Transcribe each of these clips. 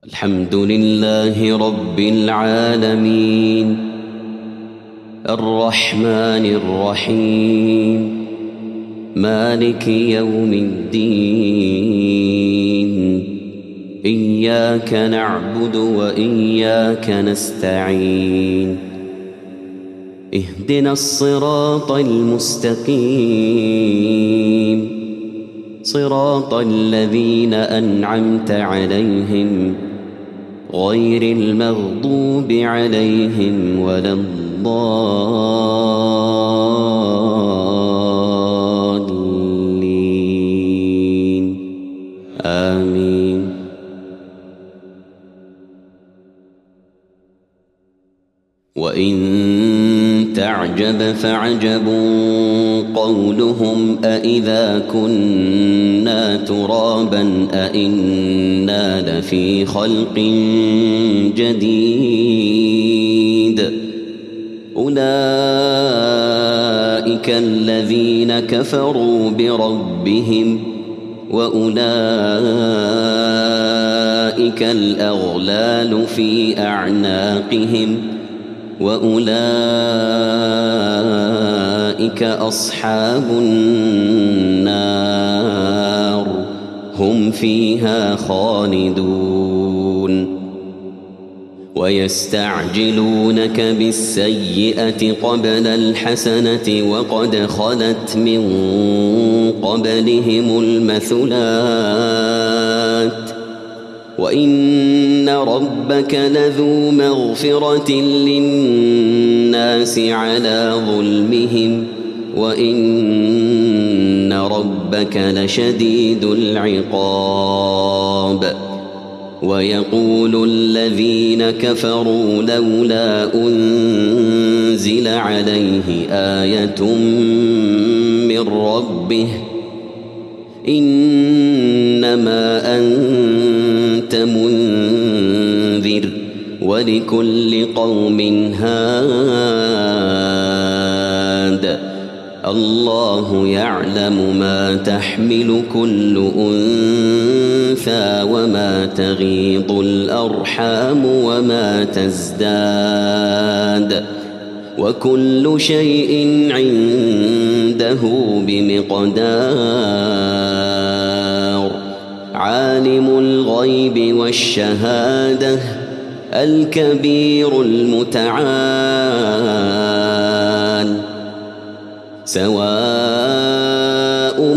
الحمد لله رب العالمين الرحمن الرحيم مالك يوم الدين إياك نعبد وإياك نستعين اهدنا الصراط المستقيم صراط الذين أنعمت عليهم غير المغضوب عليهم ولا الضالين آمين. وإن تعجب فعجب قولهم أإذا كنا ترابا أإنا لفي خلق جديد أولئك الذين كفروا بربهم وأولئك الأغلال في أعناقهم وأولئك أصحاب النار هم فيها خالدون. ويستعجلونك بالسيئة قبل الحسنة وقد خلت من قبلهم المثلات وإن ربك لذو مغفرة للناس على ظلمهم وإن ربك لشديد العقاب. ويقول الذين كفروا لولا أنزل عليه آية من ربه إنما أنت منذر ولكل قوم هاد الله يعلم ما تحمل كل أنثى وما تغيض الأرحام وما تزداد وكل شيء عنده بمقدار. عالم الغيب والشهادة الكبير المتعال سواء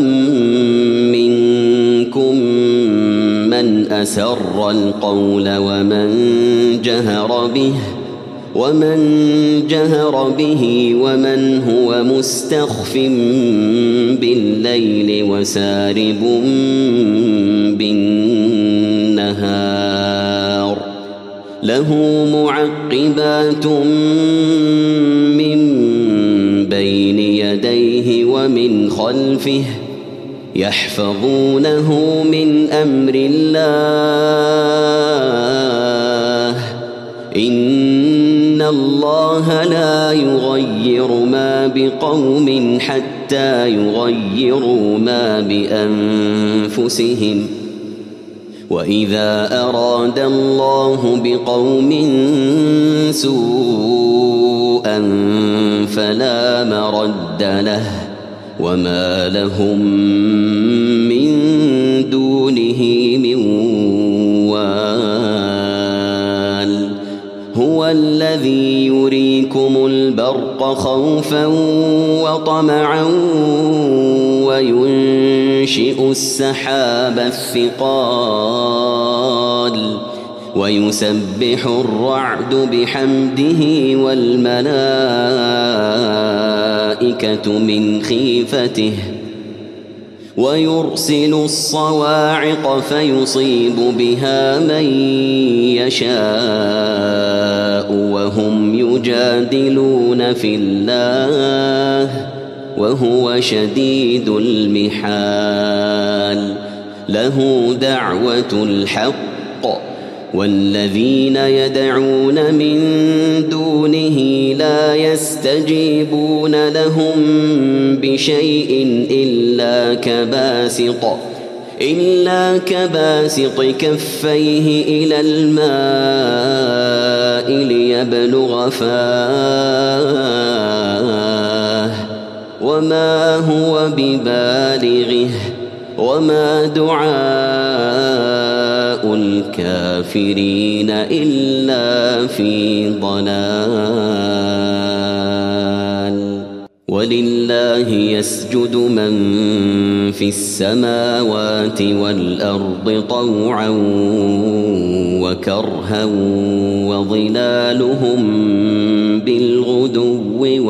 منكم من أسر القول ومن جهر به ومن هو مستخف بالليل وسارب بالنهار له معقبات من بين يديه ومن خلفه يحفظونه من أمر الله إن الله لا يغير ما بقوم حتى يغيروا ما بأنفسهم وإذا أراد الله بقوم سوءا فلا مرد له وما لهم من دونه من وال. هو الذي يريكم البرق خوفا وطمعا وينشئ السحاب الثقال ويسبح الرعد بحمده والملائكة من خيفته ويرسل الصواعق فيصيب بها من يشاء وهم يجادلون في الله وهو شديد المحال. له دعوة الحق والذين يدعون من دونه لا يستجيبون لهم بشيء إلا إلا كباسط كفيه إلى الماء ليبلغ فاه وما هو ببالغه وما دعاء الكافرين إلا في ضلال ولله يسجد من في السماوات والأرض طوعا وكرها وظلالهم بالغدو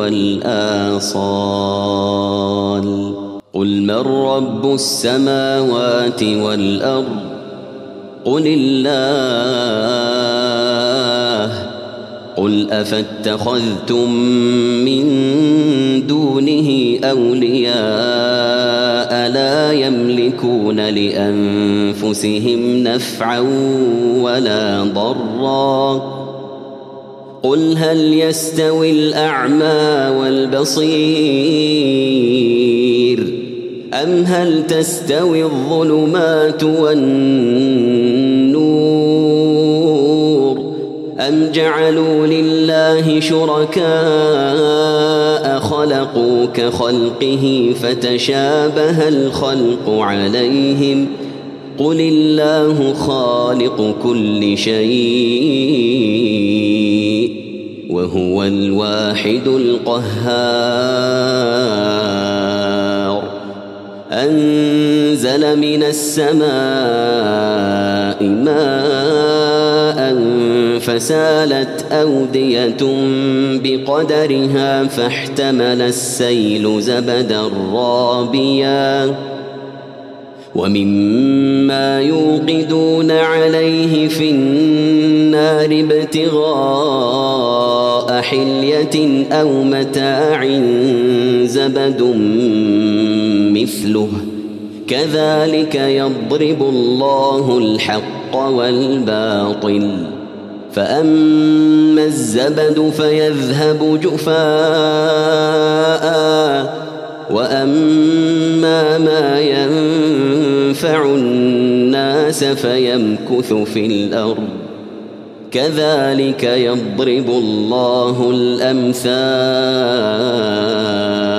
والآصال قل من رب السماوات والأرض قل الله قل أفاتخذتم من دونه أولياء لا يملكون لأنفسهم نفعا ولا ضرا قل هل يستوي الأعمى والبصير أم هل تستوي الظلمات والنور أم جعلوا لله شركاء خلقوا كخلقه فتشابه الخلق عليهم قل الله خالق كل شيء وهو الواحد القهار أنزل من السماء ماء فسالت أودية بقدرها فاحتمل السيل زبدا رابيا ومما يوقدون عليه في النار ابتغاء حلية أو متاع زبد مثله كذلك يضرب الله الحق والباطل فأما الزبد فيذهب جفاء وأما ما ينفع الناس فيمكث في الأرض كذلك يضرب الله الأمثال